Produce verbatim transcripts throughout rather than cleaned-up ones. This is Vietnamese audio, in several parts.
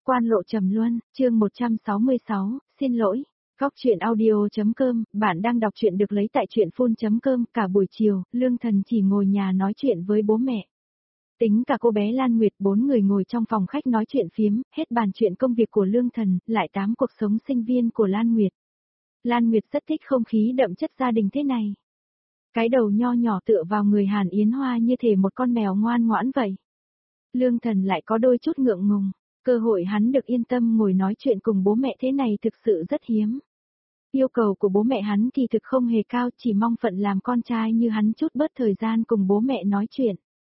Quan Lộ Trầm Luân, chương một trăm sáu mươi sáu, xin lỗi. Góc truyện audio.com, bạn đang đọc truyện được lấy tại truyện phun chấm com. Cả buổi chiều, Lương Thần chỉ ngồi nhà nói chuyện với bố mẹ. Tính cả cô bé Lan Nguyệt, bốn người ngồi trong phòng khách nói chuyện phiếm, hết bàn chuyện công việc của Lương Thần, lại tám cuộc sống sinh viên của Lan Nguyệt. Lan Nguyệt rất thích không khí đậm chất gia đình thế này. Cái đầu nho nhỏ tựa vào người Hàn Yến Hoa như thể một con mèo ngoan ngoãn vậy. Lương Thần lại có đôi chút ngượng ngùng, cơ hội hắn được yên tâm ngồi nói chuyện cùng bố mẹ thế này thực sự rất hiếm. Yêu cầu của bố mẹ hắn thì thực không hề cao, chỉ mong phận làm con trai như hắn chút bớt thời gian cùng bố mẹ nói chuyện.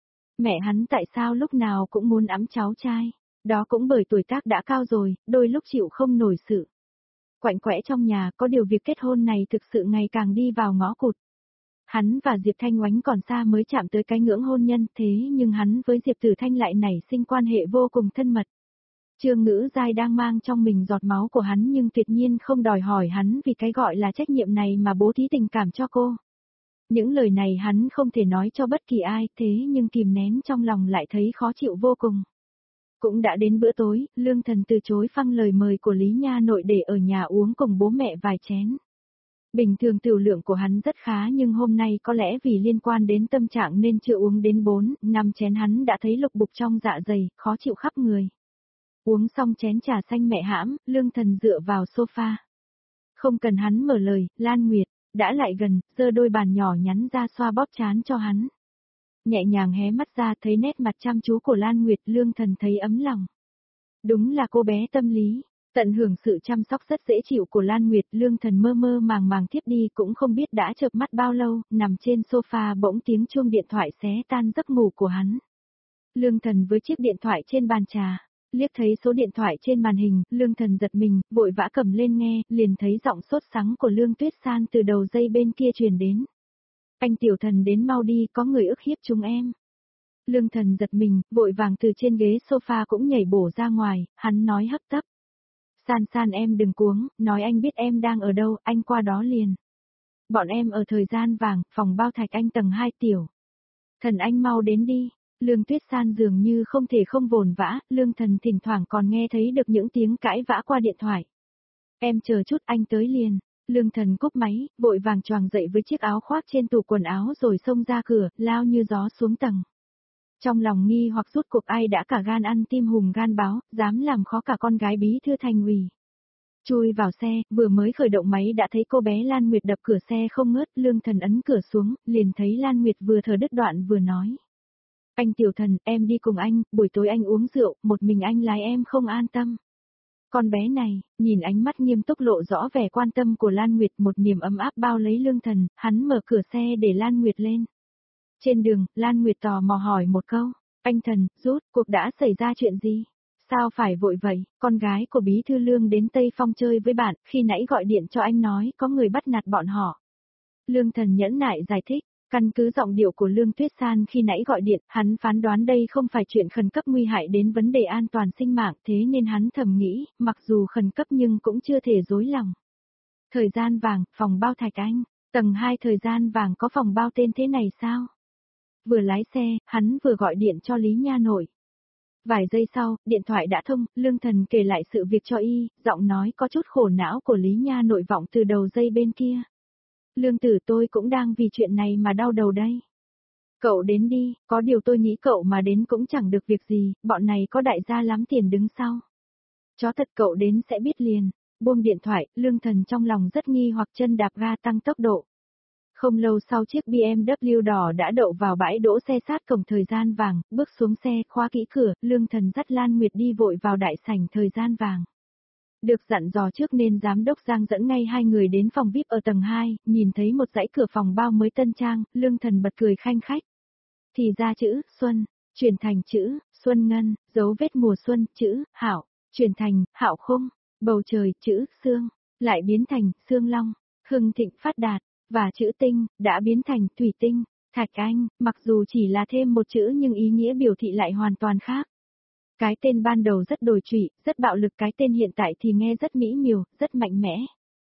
Mẹ hắn tại sao lúc nào cũng muốn ẵm cháu trai, đó cũng bởi tuổi tác đã cao rồi, đôi lúc chịu không nổi sự quạnh quẽ trong nhà, có điều việc kết hôn này thực sự ngày càng đi vào ngõ cụt. Hắn và Diệp Thanh Oánh còn xa mới chạm tới cái ngưỡng hôn nhân, thế nhưng hắn với Diệp Tử Thanh lại nảy sinh quan hệ vô cùng thân mật. Trương Ngữ Giai đang mang trong mình giọt máu của hắn nhưng tuyệt nhiên không đòi hỏi hắn vì cái gọi là trách nhiệm này mà bố thí tình cảm cho cô. Những lời này hắn không thể nói cho bất kỳ ai, thế nhưng kìm nén trong lòng lại thấy khó chịu vô cùng. Cũng đã đến bữa tối, Lương Thần từ chối phăng lời mời của Lý Nha Nội để ở nhà uống cùng bố mẹ vài chén. Bình thường tiểu lượng của hắn rất khá nhưng hôm nay có lẽ vì liên quan đến tâm trạng nên chưa uống đến bốn, năm chén hắn đã thấy lục bục trong dạ dày, khó chịu khắp người. Uống xong chén trà xanh mẹ hãm, Lương Thần dựa vào sofa. Không cần hắn mở lời, Lan Nguyệt đã lại gần, giơ đôi bàn nhỏ nhắn ra xoa bóp trán cho hắn. Nhẹ nhàng hé mắt ra thấy nét mặt chăm chú của Lan Nguyệt, Lương Thần thấy ấm lòng. Đúng là cô bé tâm lý. Tận hưởng sự chăm sóc rất dễ chịu của Lan Nguyệt, Lương Thần mơ mơ màng màng thiếp đi cũng không biết đã chợp mắt bao lâu, nằm trên sofa bỗng tiếng chuông điện thoại xé tan giấc ngủ của hắn. Lương Thần với chiếc điện thoại trên bàn trà, liếc thấy số điện thoại trên màn hình, Lương Thần giật mình, vội vã cầm lên nghe, liền thấy giọng sốt sắng của Lương Tuyết San từ đầu dây bên kia truyền đến. Anh Tiểu Thần đến mau đi, có người ức hiếp chúng em. Lương Thần giật mình, vội vàng từ trên ghế sofa cũng nhảy bổ ra ngoài, hắn nói hấp tấp. San San em đừng cuống, nói anh biết em đang ở đâu, anh qua đó liền. Bọn em ở thời gian vàng, phòng bao thạch anh tầng hai Tiểu Thần anh mau đến đi. Lương Tuyết San dường như không thể không vồn vã, Lương Thần thỉnh thoảng còn nghe thấy được những tiếng cãi vã qua điện thoại. Em chờ chút anh tới liền. Lương Thần cúp máy, vội vàng choàng dậy với chiếc áo khoác trên tủ quần áo rồi xông ra cửa, lao như gió xuống tầng. Trong lòng nghi hoặc rút cuộc ai đã cả gan ăn tim hùm gan báo, dám làm khó cả con gái bí thư thành ủy. Chui vào xe, vừa mới khởi động máy đã thấy cô bé Lan Nguyệt đập cửa xe không ngớt, Lương Thần ấn cửa xuống, liền thấy Lan Nguyệt vừa thở đứt đoạn vừa nói. Anh Tiểu Thần, em đi cùng anh, buổi tối anh uống rượu, một mình anh lái em không an tâm. Con bé này, nhìn ánh mắt nghiêm túc lộ rõ vẻ quan tâm của Lan Nguyệt, một niềm ấm áp bao lấy Lương Thần, hắn mở cửa xe để Lan Nguyệt lên. Trên đường, Lan Nguyệt tò mò hỏi một câu, anh Thần, rút, cuộc đã xảy ra chuyện gì? Sao phải vội vậy, con gái của bí thư Lương đến Tây Phong chơi với bạn, khi nãy gọi điện cho anh nói có người bắt nạt bọn họ. Lương Thần nhẫn nại giải thích, căn cứ giọng điệu của Lương Tuyết San khi nãy gọi điện, hắn phán đoán đây không phải chuyện khẩn cấp nguy hại đến vấn đề an toàn sinh mạng, thế nên hắn thầm nghĩ, mặc dù khẩn cấp nhưng cũng chưa thể dối lòng. Thời gian vàng, phòng bao thạch anh, tầng hai thời gian vàng có phòng bao tên thế này sao? Vừa lái xe, hắn vừa gọi điện cho Lý Nha Nội. Vài giây sau, điện thoại đã thông, Lương Thần kể lại sự việc cho y, giọng nói có chút khổ não của Lý Nha Nội vọng từ đầu dây bên kia. Lương tử, tôi cũng đang vì chuyện này mà đau đầu đây. Cậu đến đi, có điều tôi nghĩ cậu mà đến cũng chẳng được việc gì, bọn này có đại gia lắm tiền đứng sau. Chó thật, cậu đến sẽ biết liền. Buông điện thoại, Lương Thần trong lòng rất nghi hoặc, chân đạp ga tăng tốc độ. Không lâu sau chiếc bê em vê đỏ đã đậu vào bãi đỗ xe sát cổng thời gian vàng, bước xuống xe, khóa kỹ cửa, Lương Thần dắt Lan Nguyệt đi vội vào đại sảnh thời gian vàng. Được dặn dò trước nên giám đốc Giang dẫn ngay hai người đến phòng vi ai pi ở tầng hai, nhìn thấy một dãy cửa phòng bao mới tân trang, Lương Thần bật cười khanh khách. Thì ra chữ Xuân chuyển thành chữ Xuân Ngân, dấu vết mùa xuân, chữ Hạo chuyển thành Hạo Khung, bầu trời chữ Sương lại biến thành Sương Long, hưng thịnh phát đạt, và chữ Tinh đã biến thành Thủy Tinh, Thạch Anh, mặc dù chỉ là thêm một chữ nhưng ý nghĩa biểu thị lại hoàn toàn khác. Cái tên ban đầu rất đồi trụy, rất bạo lực, cái tên hiện tại thì nghe rất mỹ miều, rất mạnh mẽ.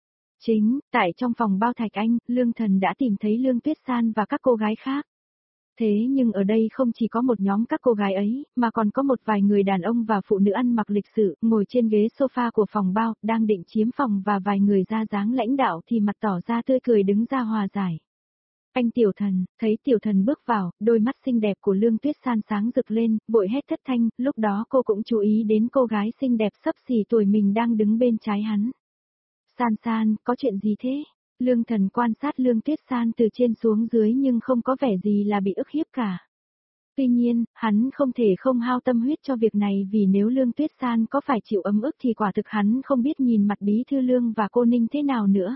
Chính, tại trong phòng bao Thạch Anh, Lương Thần đã tìm thấy Lương Tuyết San và các cô gái khác. Thế nhưng ở đây không chỉ có một nhóm các cô gái ấy, mà còn có một vài người đàn ông và phụ nữ ăn mặc lịch sự, ngồi trên ghế sofa của phòng bao, đang định chiếm phòng và vài người ra dáng lãnh đạo thì mặt tỏ ra tươi cười đứng ra hòa giải. Anh Tiểu Thần, thấy Tiểu Thần bước vào, đôi mắt xinh đẹp của Lương Tuyết San sáng rực lên, vội hét thất thanh, lúc đó cô cũng chú ý đến cô gái xinh đẹp xấp xỉ tuổi mình đang đứng bên trái hắn. San San, có chuyện gì thế? Lương Thần quan sát Lương Tuyết San từ trên xuống dưới nhưng không có vẻ gì là bị ức hiếp cả. Tuy nhiên, hắn không thể không hao tâm huyết cho việc này vì nếu Lương Tuyết San có phải chịu ấm ức thì quả thực hắn không biết nhìn mặt bí thư Lương và cô Ninh thế nào nữa.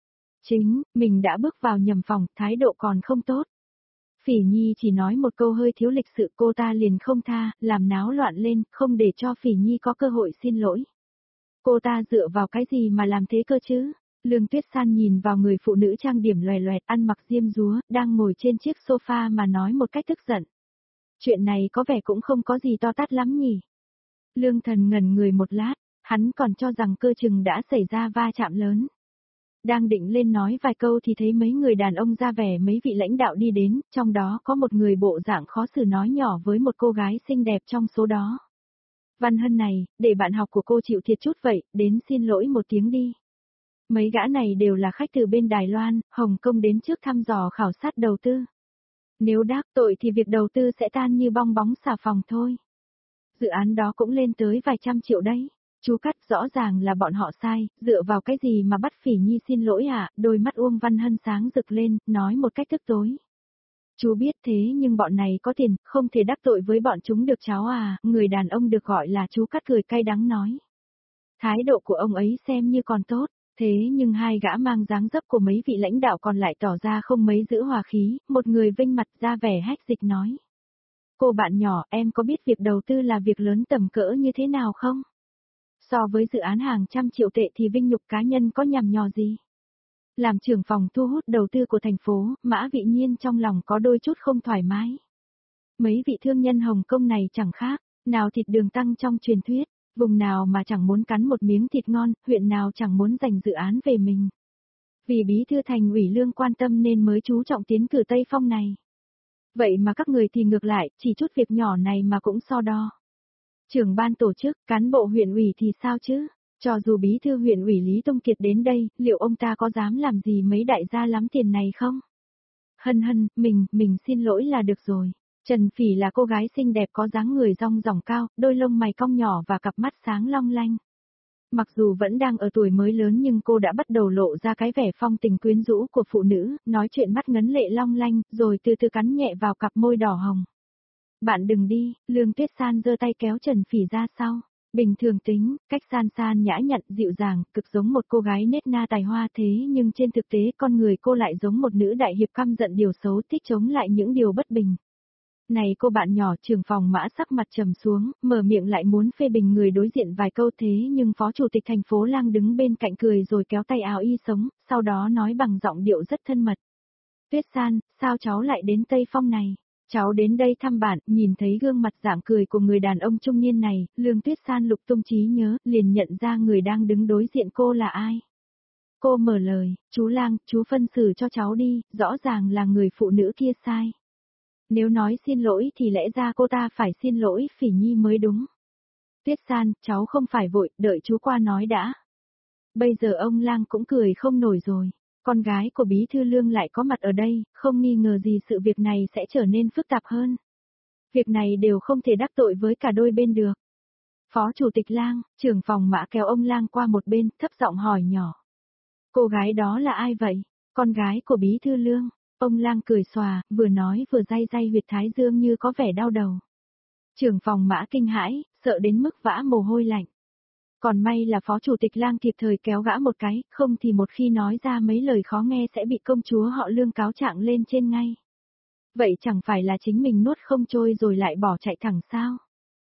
Chính, mình đã bước vào nhầm phòng, thái độ còn không tốt. Phỉ Nhi chỉ nói một câu hơi thiếu lịch sự, cô ta liền không tha, làm náo loạn lên, không để cho Phỉ Nhi có cơ hội xin lỗi. Cô ta dựa vào cái gì mà làm thế cơ chứ? Lương Tuyết San nhìn vào người phụ nữ trang điểm loè loẹt ăn mặc diêm dúa, đang ngồi trên chiếc sofa mà nói một cách tức giận. Chuyện này có vẻ cũng không có gì to tát lắm nhỉ. Lương Thần ngẩn người một lát, hắn còn cho rằng cơ chừng đã xảy ra va chạm lớn. Đang định lên nói vài câu thì thấy mấy người đàn ông ra vẻ mấy vị lãnh đạo đi đến, trong đó có một người bộ dạng khó xử nói nhỏ với một cô gái xinh đẹp trong số đó. Văn Hân này, để bạn học của cô chịu thiệt chút vậy, đến xin lỗi một tiếng đi. Mấy gã này đều là khách từ bên Đài Loan, Hồng Kông đến trước thăm dò khảo sát đầu tư. Nếu đắc tội thì việc đầu tư sẽ tan như bong bóng xà phòng thôi. Dự án đó cũng lên tới vài trăm triệu đấy. Chú Cắt, rõ ràng là bọn họ sai, dựa vào cái gì mà bắt Phỉ Nhi xin lỗi à? Đôi mắt Uông Văn Hân sáng rực lên, nói một cách tức tối. Chú biết thế nhưng bọn này có tiền, không thể đắc tội với bọn chúng được cháu à? Người đàn ông được gọi là chú Cắt cười cay đắng nói. Thái độ của ông ấy xem như còn tốt, thế nhưng hai gã mang dáng dấp của mấy vị lãnh đạo còn lại tỏ ra không mấy giữ hòa khí, một người vênh mặt ra vẻ hách dịch nói. Cô bạn nhỏ, em có biết việc đầu tư là việc lớn tầm cỡ như thế nào không? So với dự án hàng trăm triệu tệ thì vinh nhục cá nhân có nhằm nhò gì? Làm trưởng phòng thu hút đầu tư của thành phố, Mã Vị Nhiên trong lòng có đôi chút không thoải mái. Mấy vị thương nhân Hồng Kông này chẳng khác, nào thịt đường tăng trong truyền thuyết, vùng nào mà chẳng muốn cắn một miếng thịt ngon, huyện nào chẳng muốn giành dự án về mình. Vì bí thư thành ủy Lương quan tâm nên mới chú trọng tiến cử Tây Phong này. Vậy mà các người thì ngược lại, chỉ chút việc nhỏ này mà cũng so đo. Trưởng ban tổ chức, cán bộ huyện ủy thì sao chứ? Cho dù bí thư huyện ủy Lý Tông Kiệt đến đây, liệu ông ta có dám làm gì mấy đại gia lắm tiền này không? Hân hân, mình, mình xin lỗi là được rồi. Trần Phỉ là cô gái xinh đẹp có dáng người rong ròng cao, đôi lông mày cong nhỏ và cặp mắt sáng long lanh. Mặc dù vẫn đang ở tuổi mới lớn nhưng cô đã bắt đầu lộ ra cái vẻ phong tình quyến rũ của phụ nữ, nói chuyện mắt ngấn lệ long lanh, rồi từ từ cắn nhẹ vào cặp môi đỏ hồng. Bạn đừng đi, Lương Tuyết San giơ tay kéo Trần Phỉ ra sau. Bình thường tính, cách San San nhã nhặn dịu dàng, cực giống một cô gái nết na tài hoa thế nhưng trên thực tế con người cô lại giống một nữ đại hiệp căm giận điều xấu thích chống lại những điều bất bình. Này cô bạn nhỏ, trưởng phòng Mã sắc mặt trầm xuống, mở miệng lại muốn phê bình người đối diện vài câu thế nhưng phó chủ tịch thành phố Lang đứng bên cạnh cười rồi kéo tay áo y sống, sau đó nói bằng giọng điệu rất thân mật. Tuyết San, sao cháu lại đến Tây Phong này? Cháu đến đây thăm bạn, nhìn thấy gương mặt dạng cười của người đàn ông trung niên này, Lương Tuyết San lục tung trí nhớ, liền nhận ra người đang đứng đối diện cô là ai. Cô mở lời, chú Lang, chú phân xử cho cháu đi, rõ ràng là người phụ nữ kia sai. Nếu nói xin lỗi thì lẽ ra cô ta phải xin lỗi Phỉ Nhi mới đúng. Tuyết San, cháu không phải vội, đợi chú qua nói đã. Bây giờ ông Lang cũng cười không nổi rồi. Con gái của bí thư Lương lại có mặt ở đây, không nghi ngờ gì sự việc này sẽ trở nên phức tạp hơn. Việc này đều không thể đắc tội với cả đôi bên được. Phó chủ tịch Lang, trưởng phòng Mã kéo ông Lang qua một bên, thấp giọng hỏi nhỏ. Cô gái đó là ai vậy? Con gái của bí thư Lương. Ông Lang cười xòa, vừa nói vừa day day huyệt thái dương như có vẻ đau đầu. Trưởng phòng Mã kinh hãi, sợ đến mức vã mồ hôi lạnh. Còn may là phó chủ tịch Lang kịp thời kéo gã một cái, không thì một khi nói ra mấy lời khó nghe sẽ bị công chúa họ Lương cáo trạng lên trên ngay. Vậy chẳng phải là chính mình nuốt không trôi rồi lại bỏ chạy thẳng sao?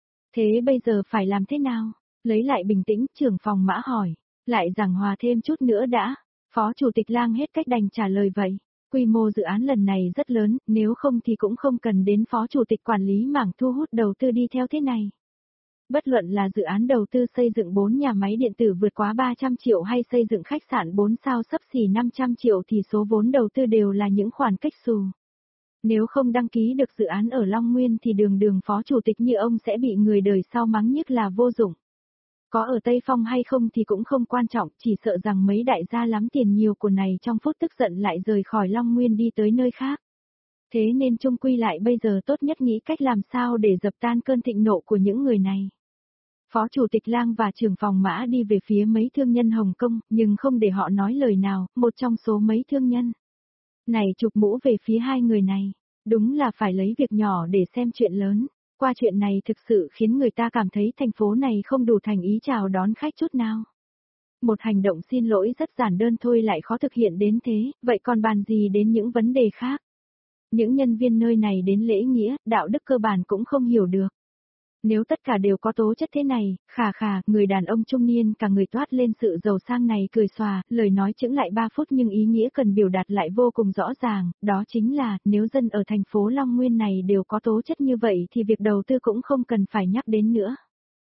Thế bây giờ phải làm thế nào? Lấy lại bình tĩnh, trưởng phòng Mã hỏi, lại giảng hòa thêm chút nữa đã. Phó chủ tịch Lang hết cách đành trả lời vậy. Quy mô dự án lần này rất lớn, nếu không thì cũng không cần đến phó chủ tịch quản lý mảng thu hút đầu tư đi theo thế này. Bất luận là dự án đầu tư xây dựng bốn nhà máy điện tử vượt quá ba trăm triệu hay xây dựng khách sạn bốn sao xấp xỉ năm trăm triệu thì số vốn đầu tư đều là những khoản cách xù. Nếu không đăng ký được dự án ở Long Nguyên thì đường đường phó chủ tịch như ông sẽ bị người đời sau mắng nhiếc là vô dụng. Có ở Tây Phong hay không thì cũng không quan trọng, chỉ sợ rằng mấy đại gia lắm tiền nhiều của này trong phút tức giận lại rời khỏi Long Nguyên đi tới nơi khác. Thế nên chung quy lại bây giờ tốt nhất nghĩ cách làm sao để dập tan cơn thịnh nộ của những người này. Phó Chủ tịch Lang và trưởng phòng Mã đi về phía mấy thương nhân Hồng Kông, nhưng không để họ nói lời nào, một trong số mấy thương nhân này chụp mũ về phía hai người này. Đúng là phải lấy việc nhỏ để xem chuyện lớn. Qua chuyện này thực sự khiến người ta cảm thấy thành phố này không đủ thành ý chào đón khách chút nào. Một hành động xin lỗi rất giản đơn thôi lại khó thực hiện đến thế, vậy còn bàn gì đến những vấn đề khác. Những nhân viên nơi này đến lễ nghĩa, đạo đức cơ bản cũng không hiểu được. Nếu tất cả đều có tố chất thế này, khà khà, người đàn ông trung niên cả người toát lên sự giàu sang này cười xòa, lời nói chững lại ba phút nhưng ý nghĩa cần biểu đạt lại vô cùng rõ ràng, đó chính là, nếu dân ở thành phố Long Nguyên này đều có tố chất như vậy thì việc đầu tư cũng không cần phải nhắc đến nữa.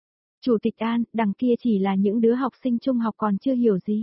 Chủ tịch An, đằng kia chỉ là những đứa học sinh trung học còn chưa hiểu gì.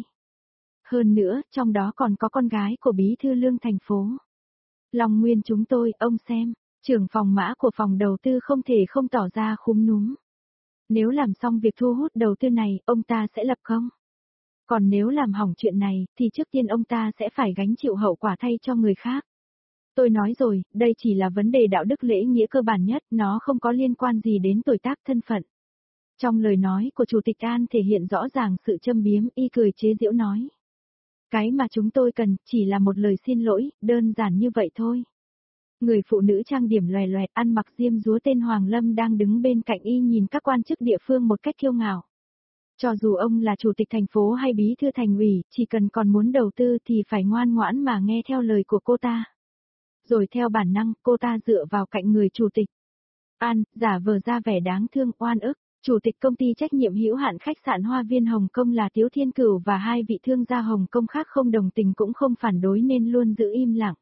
Hơn nữa, trong đó còn có con gái của bí thư Lương thành phố. Long Nguyên chúng tôi, ông xem. Trưởng phòng Mã của phòng đầu tư không thể không tỏ ra khúm núm. Nếu làm xong việc thu hút đầu tư này, ông ta sẽ lập công. Còn nếu làm hỏng chuyện này, thì trước tiên ông ta sẽ phải gánh chịu hậu quả thay cho người khác. Tôi nói rồi, đây chỉ là vấn đề đạo đức lễ nghĩa cơ bản nhất, nó không có liên quan gì đến tuổi tác thân phận. Trong lời nói của Chủ tịch An thể hiện rõ ràng sự châm biếm, y cười chế giễu nói. Cái mà chúng tôi cần, chỉ là một lời xin lỗi, đơn giản như vậy thôi. Người phụ nữ trang điểm loè loẹt ăn mặc diêm dúa tên Hoàng Lâm đang đứng bên cạnh y nhìn các quan chức địa phương một cách kiêu ngạo. Cho dù ông là chủ tịch thành phố hay bí thư thành ủy, chỉ cần còn muốn đầu tư thì phải ngoan ngoãn mà nghe theo lời của cô ta. Rồi theo bản năng, cô ta dựa vào cạnh người chủ tịch. An, giả vờ ra vẻ đáng thương, oan ức. Chủ tịch công ty trách nhiệm hữu hạn khách sạn Hoa Viên Hồng Kông là Tiếu Thiên Cửu và hai vị thương gia Hồng Kông khác không đồng tình cũng không phản đối nên luôn giữ im lặng.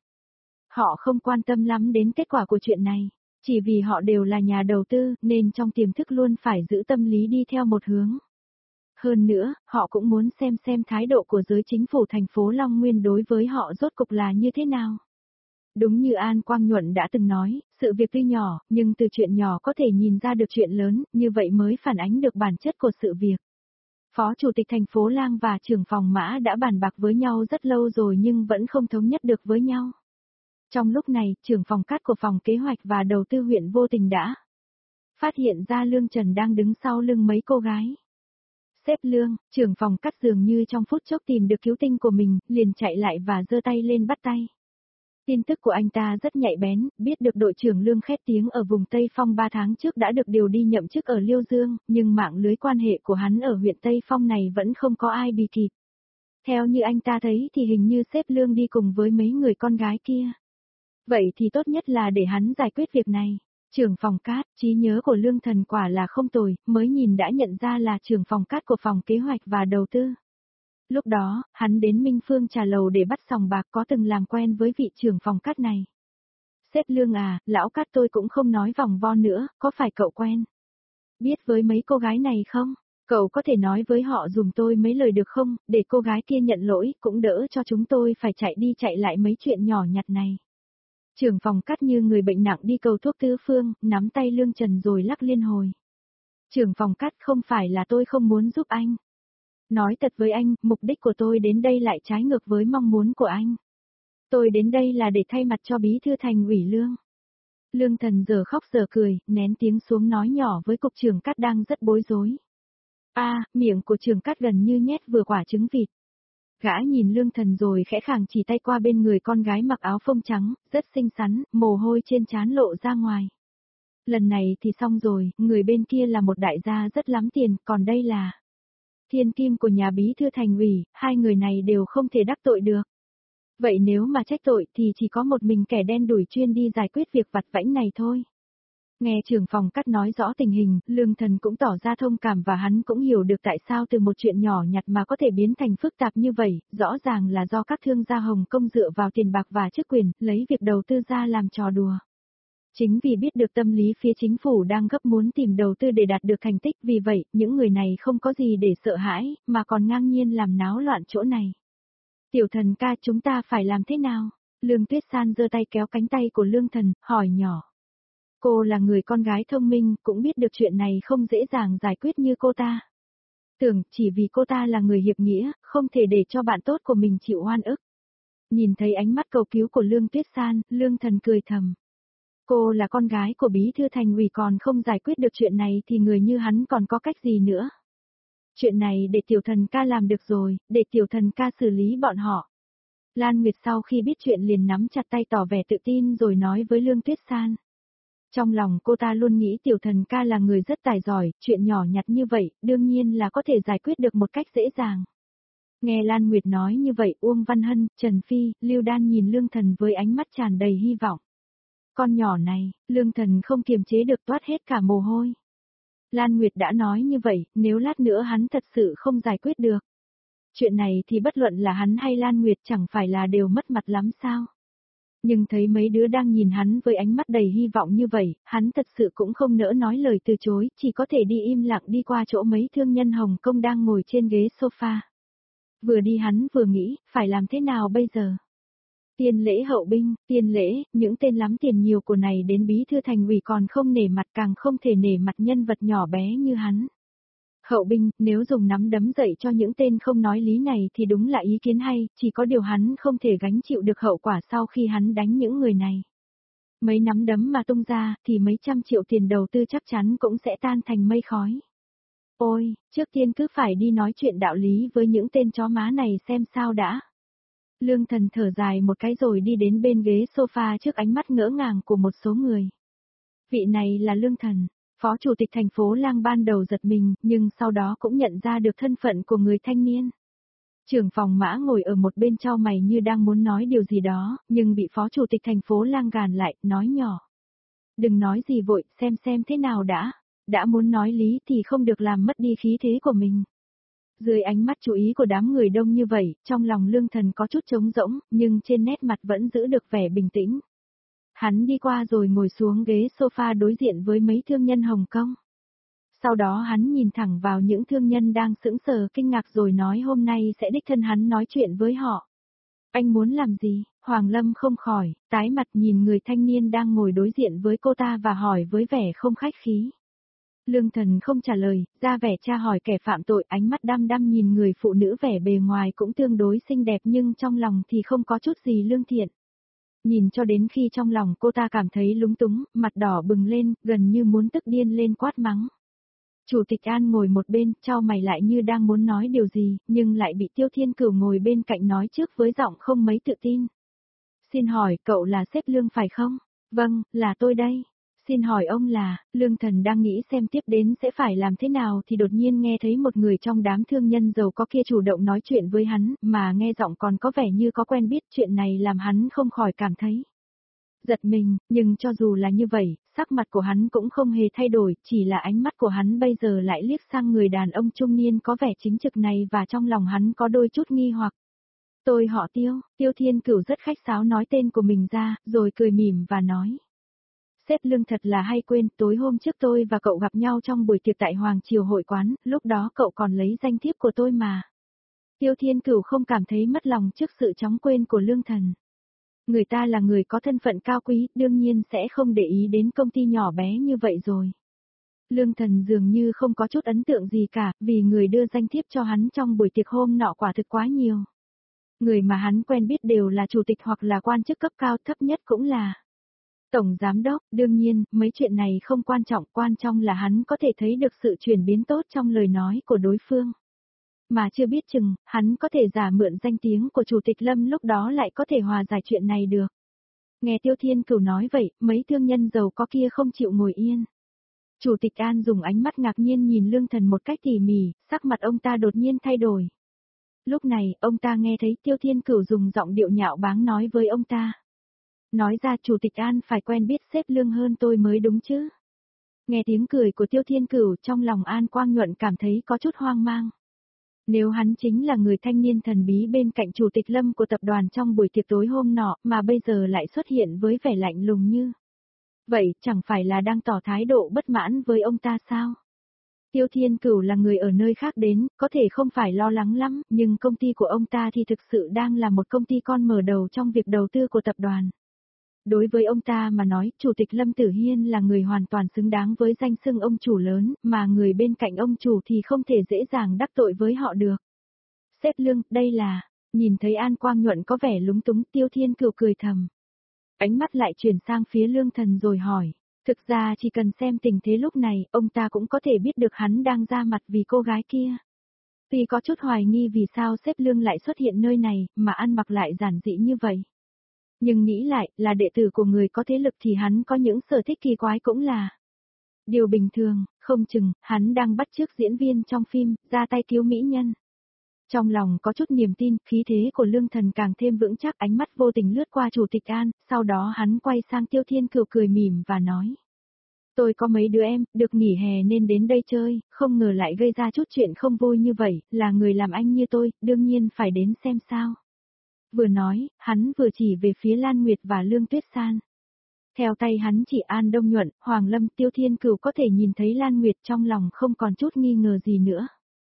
Họ không quan tâm lắm đến kết quả của chuyện này, chỉ vì họ đều là nhà đầu tư nên trong tiềm thức luôn phải giữ tâm lý đi theo một hướng. Hơn nữa, họ cũng muốn xem xem thái độ của giới chính phủ thành phố Long Nguyên đối với họ rốt cục là như thế nào. Đúng như An Quang Nhuận đã từng nói, sự việc tuy nhỏ, nhưng từ chuyện nhỏ có thể nhìn ra được chuyện lớn, như vậy mới phản ánh được bản chất của sự việc. Phó Chủ tịch thành phố Lang và trưởng phòng Mã đã bàn bạc với nhau rất lâu rồi nhưng vẫn không thống nhất được với nhau. Trong lúc này, trưởng phòng cát của phòng kế hoạch và đầu tư huyện vô tình đã phát hiện ra Lương Trần đang đứng sau lưng mấy cô gái. Sếp Lương, trưởng phòng cát dường như trong phút chốc tìm được cứu tinh của mình, liền chạy lại và giơ tay lên bắt tay. Tin tức của anh ta rất nhạy bén, biết được đội trưởng Lương khét tiếng ở vùng Tây Phong ba tháng trước đã được điều đi nhậm chức ở Liêu Dương, nhưng mạng lưới quan hệ của hắn ở huyện Tây Phong này vẫn không có ai bì kịp. Theo như anh ta thấy thì hình như sếp Lương đi cùng với mấy người con gái kia. Vậy thì tốt nhất là để hắn giải quyết việc này. Trưởng phòng cát, trí nhớ của Lương Thần quả là không tồi, mới nhìn đã nhận ra là trưởng phòng cát của phòng kế hoạch và đầu tư. Lúc đó, hắn đến Minh Phương Trà Lầu để bắt sòng bạc có từng làm quen với vị trưởng phòng cát này. Sếp Lương à, lão Cát tôi cũng không nói vòng vo nữa, có phải cậu quen biết với mấy cô gái này không? Cậu có thể nói với họ dùm tôi mấy lời được không, để cô gái kia nhận lỗi, cũng đỡ cho chúng tôi phải chạy đi chạy lại mấy chuyện nhỏ nhặt này. Trưởng phòng Cát như người bệnh nặng đi cầu thuốc tứ phương, nắm tay Lương Trần rồi lắc liên hồi. Trưởng phòng Cát không phải là tôi không muốn giúp anh. Nói thật với anh, mục đích của tôi đến đây lại trái ngược với mong muốn của anh. Tôi đến đây là để thay mặt cho bí thư thành ủy Lương. Lương Thần giờ khóc giờ cười, nén tiếng xuống nói nhỏ với cục trưởng Cát đang rất bối rối. A, à, miệng của trưởng Cát gần như nhét vừa quả trứng vịt. Gã nhìn Lương Thần rồi khẽ khàng chỉ tay qua bên người con gái mặc áo phông trắng, rất xinh xắn, mồ hôi trên trán lộ ra ngoài. Lần này thì xong rồi, người bên kia là một đại gia rất lắm tiền, còn đây là thiên kim của nhà bí thư thành ủy, hai người này đều không thể đắc tội được. Vậy nếu mà trách tội thì chỉ có một mình kẻ đen đủi chuyên đi giải quyết việc vặt vãnh này thôi. Nghe trưởng phòng Cát nói rõ tình hình, Lương Thần cũng tỏ ra thông cảm và hắn cũng hiểu được tại sao từ một chuyện nhỏ nhặt mà có thể biến thành phức tạp như vậy, rõ ràng là do các thương gia Hồng Kông dựa vào tiền bạc và chức quyền, lấy việc đầu tư ra làm trò đùa. Chính vì biết được tâm lý phía chính phủ đang gấp muốn tìm đầu tư để đạt được thành tích, vì vậy, những người này không có gì để sợ hãi, mà còn ngang nhiên làm náo loạn chỗ này. Tiểu Thần ca, chúng ta phải làm thế nào? Lương Tuyết San giơ tay kéo cánh tay của Lương Thần, hỏi nhỏ. Cô là người con gái thông minh, cũng biết được chuyện này không dễ dàng giải quyết như cô ta. Tưởng chỉ vì cô ta là người hiệp nghĩa, không thể để cho bạn tốt của mình chịu oan ức. Nhìn thấy ánh mắt cầu cứu của Lương Tuyết San, Lương Thần cười thầm. Cô là con gái của bí thư thành ủy còn không giải quyết được chuyện này thì người như hắn còn có cách gì nữa. Chuyện này để tiểu thần ca làm được rồi, để tiểu thần ca xử lý bọn họ. Lan Nguyệt sau khi biết chuyện liền nắm chặt tay tỏ vẻ tự tin rồi nói với Lương Tuyết San. Trong lòng cô ta luôn nghĩ tiểu thần ca là người rất tài giỏi, chuyện nhỏ nhặt như vậy, đương nhiên là có thể giải quyết được một cách dễ dàng. Nghe Lan Nguyệt nói như vậy, Uông Văn Hân, Trần Phi, Lưu Đan nhìn Lương Thần với ánh mắt tràn đầy hy vọng. Con nhỏ này, Lương Thần không kiềm chế được toát hết cả mồ hôi. Lan Nguyệt đã nói như vậy, nếu lát nữa hắn thật sự không giải quyết được. Chuyện này thì bất luận là hắn hay Lan Nguyệt chẳng phải là đều mất mặt lắm sao. Nhưng thấy mấy đứa đang nhìn hắn với ánh mắt đầy hy vọng như vậy, hắn thật sự cũng không nỡ nói lời từ chối, chỉ có thể đi im lặng đi qua chỗ mấy thương nhân Hồng Kông đang ngồi trên ghế sofa. Vừa đi hắn vừa nghĩ, phải làm thế nào bây giờ? Tiền lễ hậu binh, tiền lễ, những tên lắm tiền nhiều của này đến bí thư thành ủy còn không nể mặt càng không thể nể mặt nhân vật nhỏ bé như hắn. Hậu binh, nếu dùng nắm đấm dậy cho những tên không nói lý này thì đúng là ý kiến hay, chỉ có điều hắn không thể gánh chịu được hậu quả sau khi hắn đánh những người này. Mấy nắm đấm mà tung ra thì mấy trăm triệu tiền đầu tư chắc chắn cũng sẽ tan thành mây khói. Ôi, trước tiên cứ phải đi nói chuyện đạo lý với những tên chó má này xem sao đã. Lương Thần thở dài một cái rồi đi đến bên ghế sofa trước ánh mắt ngỡ ngàng của một số người. Vị này là Lương Thần, phó chủ tịch thành phố Lang ban đầu giật mình, nhưng sau đó cũng nhận ra được thân phận của người thanh niên. Trưởng phòng Mã ngồi ở một bên chau mày như đang muốn nói điều gì đó, nhưng bị phó chủ tịch thành phố Lang gàn lại, nói nhỏ. Đừng nói gì vội, xem xem thế nào đã. Đã muốn nói lý thì không được làm mất đi khí thế của mình. Dưới ánh mắt chú ý của đám người đông như vậy, trong lòng Lương Thần có chút trống rỗng, nhưng trên nét mặt vẫn giữ được vẻ bình tĩnh. Hắn đi qua rồi ngồi xuống ghế sofa đối diện với mấy thương nhân Hồng Kông. Sau đó hắn nhìn thẳng vào những thương nhân đang sững sờ kinh ngạc rồi nói hôm nay sẽ đích thân hắn nói chuyện với họ. Anh muốn làm gì? Hoàng Lâm không khỏi, tái mặt nhìn người thanh niên đang ngồi đối diện với cô ta và hỏi với vẻ không khách khí. Lương Thần không trả lời, ra vẻ tra hỏi kẻ phạm tội, ánh mắt đăm đăm nhìn người phụ nữ vẻ bề ngoài cũng tương đối xinh đẹp nhưng trong lòng thì không có chút gì lương thiện. Nhìn cho đến khi trong lòng cô ta cảm thấy lúng túng, mặt đỏ bừng lên, gần như muốn tức điên lên quát mắng. Chủ tịch An ngồi một bên, chau mày lại như đang muốn nói điều gì, nhưng lại bị Tiêu Thiên Cửu ngồi bên cạnh nói trước với giọng không mấy tự tin. Xin hỏi, cậu là sếp Lương phải không? Vâng, là tôi đây. Xin hỏi ông là, Lương Thần đang nghĩ xem tiếp đến sẽ phải làm thế nào thì đột nhiên nghe thấy một người trong đám thương nhân giàu có kia chủ động nói chuyện với hắn, mà nghe giọng còn có vẻ như có quen biết, chuyện này làm hắn không khỏi cảm thấy giật mình, nhưng cho dù là như vậy, sắc mặt của hắn cũng không hề thay đổi, chỉ là ánh mắt của hắn bây giờ lại liếc sang người đàn ông trung niên có vẻ chính trực này và trong lòng hắn có đôi chút nghi hoặc. Tôi họ Tiêu, Tiêu Thiên Cửu rất khách sáo nói tên của mình ra, rồi cười mỉm và nói. Sếp Lương thật là hay quên, tối hôm trước tôi và cậu gặp nhau trong buổi tiệc tại Hoàng Triều hội quán, lúc đó cậu còn lấy danh thiếp của tôi mà. Tiêu Thiên Cửu không cảm thấy mất lòng trước sự chóng quên của Lương Thần. Người ta là người có thân phận cao quý, đương nhiên sẽ không để ý đến công ty nhỏ bé như vậy rồi. Lương Thần dường như không có chút ấn tượng gì cả, vì người đưa danh thiếp cho hắn trong buổi tiệc hôm nọ quả thực quá nhiều. Người mà hắn quen biết đều là chủ tịch hoặc là quan chức cấp cao, thấp nhất cũng là tổng giám đốc. Đương nhiên, mấy chuyện này không quan trọng, quan trọng là hắn có thể thấy được sự chuyển biến tốt trong lời nói của đối phương. Mà chưa biết chừng, hắn có thể giả mượn danh tiếng của Chủ tịch Lâm lúc đó lại có thể hòa giải chuyện này được. Nghe Tiêu Thiên Cửu nói vậy, mấy thương nhân giàu có kia không chịu ngồi yên. Chủ tịch An dùng ánh mắt ngạc nhiên nhìn Lương Thần một cách tỉ mỉ, sắc mặt ông ta đột nhiên thay đổi. Lúc này, ông ta nghe thấy Tiêu Thiên Cửu dùng giọng điệu nhạo báng nói với ông ta. Nói ra Chủ tịch An phải quen biết sếp Lương hơn tôi mới đúng chứ. Nghe tiếng cười của Tiêu Thiên Cửu, trong lòng An Quang Nhuận cảm thấy có chút hoang mang. Nếu hắn chính là người thanh niên thần bí bên cạnh Chủ tịch Lâm của tập đoàn trong buổi tiệc tối hôm nọ mà bây giờ lại xuất hiện với vẻ lạnh lùng như vậy, chẳng phải là đang tỏ thái độ bất mãn với ông ta sao? Tiêu Thiên Cửu là người ở nơi khác đến, có thể không phải lo lắng lắm, nhưng công ty của ông ta thì thực sự đang là một công ty con mở đầu trong việc đầu tư của tập đoàn. Đối với ông ta mà nói, Chủ tịch Lâm Tử Hiên là người hoàn toàn xứng đáng với danh xưng ông chủ lớn, mà người bên cạnh ông chủ thì không thể dễ dàng đắc tội với họ được. Sếp Lương, đây là, nhìn thấy An Quang Nhuận có vẻ lúng túng, Tiêu Thiên Cửu cười thầm. Ánh mắt lại chuyển sang phía Lương Thần rồi hỏi. Thực ra chỉ cần xem tình thế lúc này, ông ta cũng có thể biết được hắn đang ra mặt vì cô gái kia. Tuy có chút hoài nghi vì sao sếp Lương lại xuất hiện nơi này, mà ăn mặc lại giản dị như vậy. Nhưng nghĩ lại, là đệ tử của người có thế lực thì hắn có những sở thích kỳ quái cũng là điều bình thường, không chừng, hắn đang bắt chước diễn viên trong phim, ra tay cứu mỹ nhân. Trong lòng có chút niềm tin, khí thế của Lương Thần càng thêm vững chắc, ánh mắt vô tình lướt qua Chủ tịch An, sau đó hắn quay sang Tiêu Thiên Cửu cười mỉm và nói. Tôi có mấy đứa em, được nghỉ hè nên đến đây chơi, không ngờ lại gây ra chút chuyện không vui như vậy, là người làm anh như tôi, đương nhiên phải đến xem sao. Vừa nói, hắn vừa chỉ về phía Lan Nguyệt và Lương Tuyết San. Theo tay hắn chỉ An Đông Nhuận, Hoàng Lâm, Tiêu Thiên Cửu có thể nhìn thấy Lan Nguyệt trong lòng không còn chút nghi ngờ gì nữa.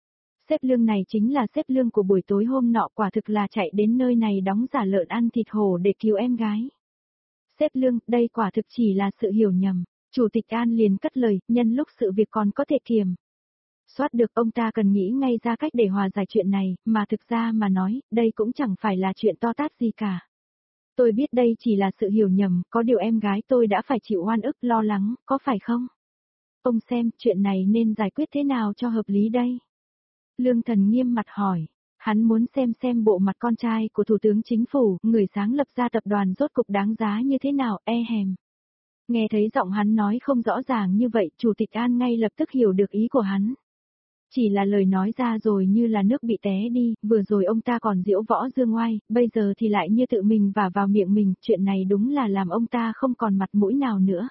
Sếp Lương này chính là sếp Lương của buổi tối hôm nọ, quả thực là chạy đến nơi này đóng giả lợn ăn thịt hổ để cứu em gái. Sếp Lương, đây quả thực chỉ là sự hiểu nhầm. Chủ tịch An liền cất lời, nhân lúc sự việc còn có thể kiềm soát được, ông ta cần nghĩ ngay ra cách để hòa giải chuyện này, mà thực ra mà nói, đây cũng chẳng phải là chuyện to tát gì cả. Tôi biết đây chỉ là sự hiểu nhầm, có điều em gái tôi đã phải chịu oan ức lo lắng, có phải không? Ông xem, chuyện này nên giải quyết thế nào cho hợp lý đây? Lương Thần nghiêm mặt hỏi, hắn muốn xem xem bộ mặt con trai của Thủ tướng Chính phủ, người sáng lập ra tập đoàn rốt cục đáng giá như thế nào, e hèm. Nghe thấy giọng hắn nói không rõ ràng như vậy, Chủ tịch An ngay lập tức hiểu được ý của hắn. Chỉ là lời nói ra rồi như là nước bị té đi, vừa rồi ông ta còn diễu võ dương oai, bây giờ thì lại như tự mình vả vào miệng mình, chuyện này đúng là làm ông ta không còn mặt mũi nào nữa.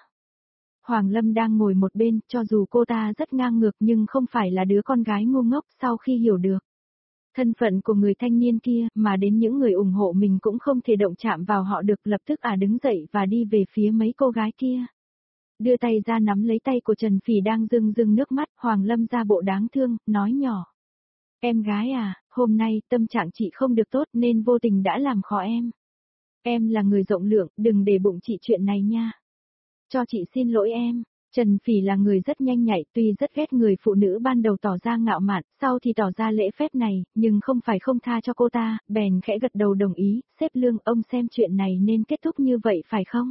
Hoàng Lâm đang ngồi một bên, cho dù cô ta rất ngang ngược nhưng không phải là đứa con gái ngu ngốc, sau khi hiểu được thân phận của người thanh niên kia, mà đến những người ủng hộ mình cũng không thể động chạm vào họ được, lập tức à đứng dậy và đi về phía mấy cô gái kia. Đưa tay ra nắm lấy tay của Trần Phỉ đang rưng rưng nước mắt, Hoàng Lâm ra bộ đáng thương, nói nhỏ. Em gái à, hôm nay tâm trạng chị không được tốt nên vô tình đã làm khó em. Em là người rộng lượng, đừng để bụng chị chuyện này nha. Cho chị xin lỗi em. Trần Phỉ là người rất nhanh nhạy, tuy rất ghét người phụ nữ ban đầu tỏ ra ngạo mạn, sau thì tỏ ra lễ phép này, nhưng không phải không tha cho cô ta, bèn khẽ gật đầu đồng ý, sếp Lương, ông xem chuyện này nên kết thúc như vậy phải không?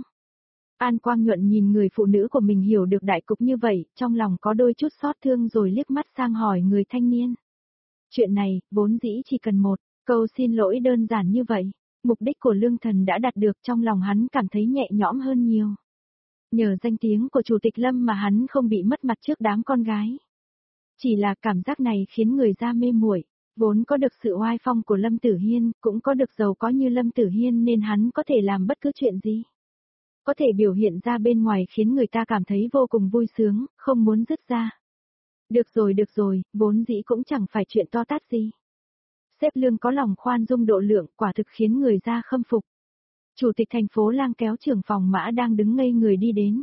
An Quang Nhuận nhìn người phụ nữ của mình hiểu được đại cục như vậy, trong lòng có đôi chút xót thương rồi liếc mắt sang hỏi người thanh niên. Chuyện này, vốn dĩ chỉ cần một câu xin lỗi đơn giản như vậy, mục đích của Lương Thần đã đạt được, trong lòng hắn cảm thấy nhẹ nhõm hơn nhiều. Nhờ danh tiếng của Chủ tịch Lâm mà hắn không bị mất mặt trước đám con gái. Chỉ là cảm giác này khiến người ra mê muội, vốn có được sự oai phong của Lâm Tử Hiên, cũng có được giàu có như Lâm Tử Hiên nên hắn có thể làm bất cứ chuyện gì. Có thể biểu hiện ra bên ngoài khiến người ta cảm thấy vô cùng vui sướng, không muốn dứt ra. Được rồi được rồi, vốn dĩ cũng chẳng phải chuyện to tát gì. Sếp Lương có lòng khoan dung độ lượng, quả thực khiến người ra khâm phục. Chủ tịch thành phố Lang kéo trưởng phòng Mã đang đứng ngây người đi đến.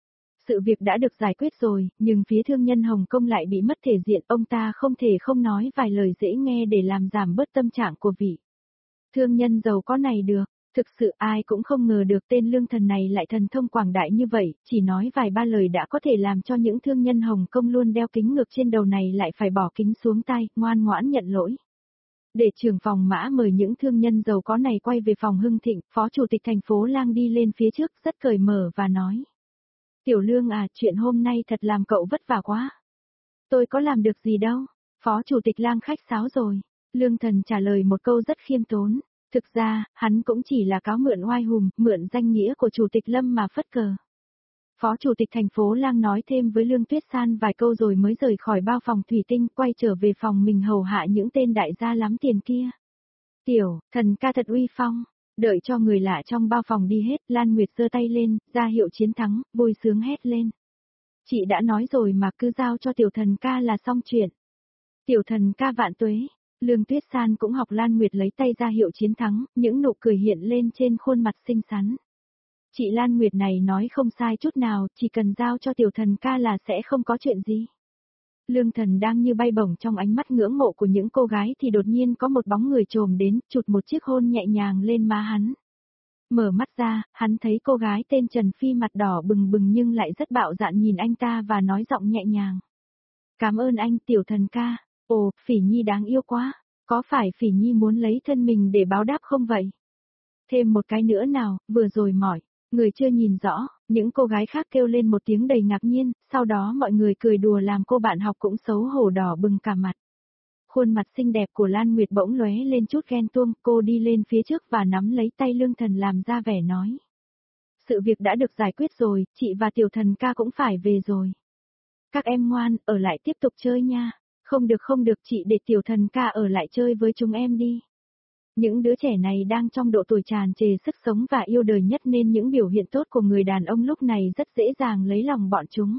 Sự việc đã được giải quyết rồi, nhưng phía thương nhân Hồng Kông lại bị mất thể diện, ông ta không thể không nói vài lời dễ nghe để làm giảm bớt tâm trạng của vị thương nhân giàu có này được. Thực sự ai cũng không ngờ được tên Lương Thần này lại thần thông quảng đại như vậy, chỉ nói vài ba lời đã có thể làm cho những thương nhân Hồng Kông luôn đeo kính ngược trên đầu này lại phải bỏ kính xuống tay, ngoan ngoãn nhận lỗi. Để trưởng phòng Mã mời những thương nhân giàu có này quay về phòng Hưng Thịnh, Phó Chủ tịch thành phố Lang đi lên phía trước rất cởi mở và nói. Tiểu Lương à, chuyện hôm nay thật làm cậu vất vả quá. Tôi có làm được gì đâu, Phó Chủ tịch Lang khách sáo rồi. Lương Thần trả lời một câu rất khiêm tốn. Thực ra, hắn cũng chỉ là cáo mượn oai hùng, mượn danh nghĩa của Chủ tịch Lâm mà phất cờ. Phó Chủ tịch thành phố Lang nói thêm với Lương Tuyết San vài câu rồi mới rời khỏi bao phòng thủy tinh, quay trở về phòng mình hầu hạ những tên đại gia lắm tiền kia. Tiểu, thần ca thật uy phong. Đợi cho người lạ trong bao phòng đi hết, Lan Nguyệt giơ tay lên, ra hiệu chiến thắng, vui sướng hét lên. Chị đã nói rồi mà, cứ giao cho tiểu thần ca là xong chuyện. Tiểu thần ca vạn tuế. Lương Tuyết San cũng học Lan Nguyệt lấy tay ra hiệu chiến thắng, những nụ cười hiện lên trên khuôn mặt xinh xắn. Chị Lan Nguyệt này nói không sai chút nào, chỉ cần giao cho tiểu thần ca là sẽ không có chuyện gì. Lương Thần đang như bay bổng trong ánh mắt ngưỡng mộ của những cô gái thì đột nhiên có một bóng người trồm đến, chụt một chiếc hôn nhẹ nhàng lên má hắn. Mở mắt ra, hắn thấy cô gái tên Trần Phi mặt đỏ bừng bừng nhưng lại rất bạo dạn nhìn anh ta và nói giọng nhẹ nhàng. Cảm ơn anh tiểu thần ca, ồ, Phỉ Nhi đáng yêu quá, có phải Phỉ Nhi muốn lấy thân mình để báo đáp không vậy? Thêm một cái nữa nào, vừa rồi mỏi, người chưa nhìn rõ, những cô gái khác kêu lên một tiếng đầy ngạc nhiên, sau đó mọi người cười đùa làm cô bạn học cũng xấu hổ đỏ bừng cả mặt. Khuôn mặt xinh đẹp của Lan Nguyệt bỗng lóe lên chút ghen tuông, cô đi lên phía trước và nắm lấy tay Lương Thần làm ra vẻ nói. Sự việc đã được giải quyết rồi, chị và tiểu thần ca cũng phải về rồi. Các em ngoan, ở lại tiếp tục chơi nha. Không được không được chị để tiểu thần ca ở lại chơi với chúng em đi. Những đứa trẻ này đang trong độ tuổi tràn trề sức sống và yêu đời nhất nên những biểu hiện tốt của người đàn ông lúc này rất dễ dàng lấy lòng bọn chúng.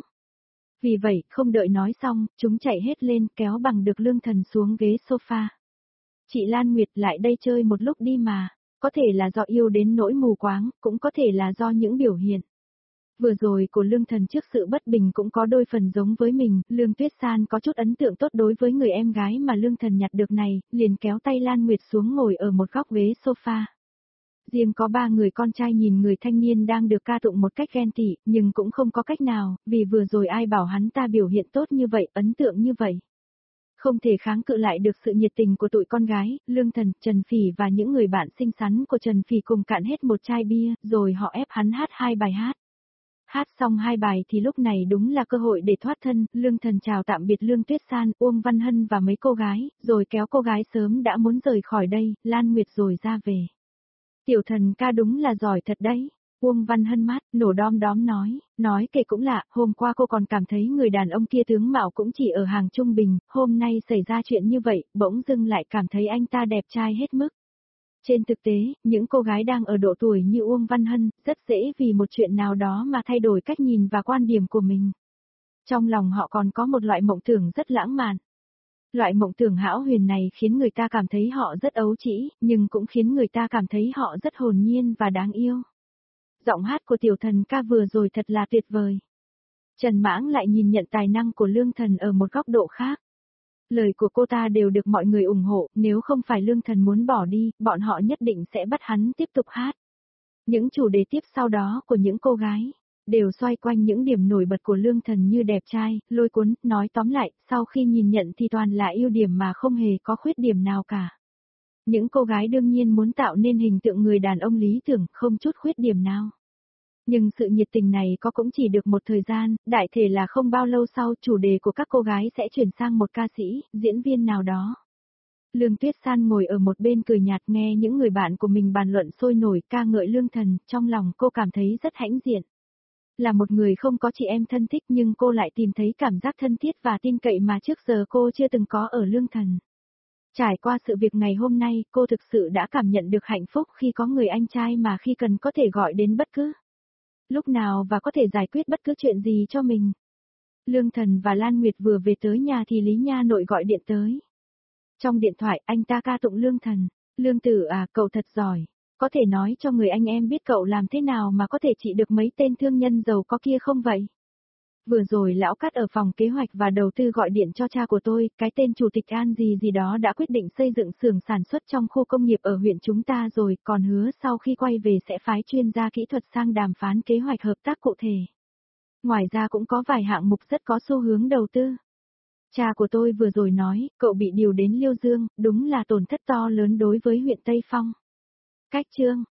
Vì vậy, không đợi nói xong, chúng chạy hết lên kéo bằng được Lương Thần xuống ghế sofa. Chị Lan Nguyệt lại đây chơi một lúc đi mà, có thể là do yêu đến nỗi mù quáng, cũng có thể là do những biểu hiện. Vừa rồi của Lương Thần trước sự bất bình cũng có đôi phần giống với mình, Lương Tuyết San có chút ấn tượng tốt đối với người em gái mà Lương Thần nhặt được này, liền kéo tay Lan Nguyệt xuống ngồi ở một góc ghế sofa. Riêng có ba người con trai nhìn người thanh niên đang được ca tụng một cách ghen tị, nhưng cũng không có cách nào, vì vừa rồi ai bảo hắn ta biểu hiện tốt như vậy, ấn tượng như vậy. Không thể kháng cự lại được sự nhiệt tình của tụi con gái, Lương Thần, Trần Phỉ và những người bạn xinh xắn của Trần Phỉ cùng cạn hết một chai bia, rồi họ ép hắn hát hai bài hát. Hát xong hai bài thì lúc này đúng là cơ hội để thoát thân, Lương Thần chào tạm biệt Lương Tuyết San, Uông Văn Hân và mấy cô gái, rồi kéo cô gái sớm đã muốn rời khỏi đây, Lan Nguyệt rồi ra về. Tiểu thần ca đúng là giỏi thật đấy. Uông Văn Hân mát, nổ đom đóm nói, nói kể cũng lạ, hôm qua cô còn cảm thấy người đàn ông kia tướng mạo cũng chỉ ở hàng trung bình, hôm nay xảy ra chuyện như vậy, bỗng dưng lại cảm thấy anh ta đẹp trai hết mức. Trên thực tế, những cô gái đang ở độ tuổi như Uông Văn Hân, rất dễ vì một chuyện nào đó mà thay đổi cách nhìn và quan điểm của mình. Trong lòng họ còn có một loại mộng tưởng rất lãng mạn. Loại mộng tưởng hão huyền này khiến người ta cảm thấy họ rất ấu trĩ, nhưng cũng khiến người ta cảm thấy họ rất hồn nhiên và đáng yêu. Giọng hát của tiểu thần ca vừa rồi thật là tuyệt vời. Trần Mãng lại nhìn nhận tài năng của Lương Thần ở một góc độ khác. Lời của cô ta đều được mọi người ủng hộ, nếu không phải Lương Thần muốn bỏ đi, bọn họ nhất định sẽ bắt hắn tiếp tục hát. Những chủ đề tiếp sau đó của những cô gái đều xoay quanh những điểm nổi bật của Lương Thần như đẹp trai, lôi cuốn, nói tóm lại, sau khi nhìn nhận thì toàn là ưu điểm mà không hề có khuyết điểm nào cả. Những cô gái đương nhiên muốn tạo nên hình tượng người đàn ông lý tưởng, không chút khuyết điểm nào. Nhưng sự nhiệt tình này có cũng chỉ được một thời gian, đại thể là không bao lâu sau chủ đề của các cô gái sẽ chuyển sang một ca sĩ, diễn viên nào đó. Lương Tuyết San ngồi ở một bên cười nhạt nghe những người bạn của mình bàn luận sôi nổi ca ngợi Lương Thần, trong lòng cô cảm thấy rất hãnh diện. Là một người không có chị em thân thích nhưng cô lại tìm thấy cảm giác thân thiết và tin cậy mà trước giờ cô chưa từng có ở Lương Thần. Trải qua sự việc ngày hôm nay, cô thực sự đã cảm nhận được hạnh phúc khi có người anh trai mà khi cần có thể gọi đến bất cứ lúc nào và có thể giải quyết bất cứ chuyện gì cho mình. Lương Thần và Lan Nguyệt vừa về tới nhà thì Lý Nha Nội gọi điện tới. Trong điện thoại anh ta ca tụng Lương Thần. Lương tử à, cậu thật giỏi. Có thể nói cho người anh em biết cậu làm thế nào mà có thể trị được mấy tên thương nhân giàu có kia không vậy? Vừa rồi lão Cát ở phòng kế hoạch và đầu tư gọi điện cho cha của tôi, cái tên chủ tịch An gì gì đó đã quyết định xây dựng xưởng sản xuất trong khu công nghiệp ở huyện chúng ta rồi, còn hứa sau khi quay về sẽ phái chuyên gia kỹ thuật sang đàm phán kế hoạch hợp tác cụ thể. Ngoài ra cũng có vài hạng mục rất có xu hướng đầu tư. Cha của tôi vừa rồi nói, cậu bị điều đến Liêu Dương, đúng là tổn thất to lớn đối với huyện Tây Phong. Cách chương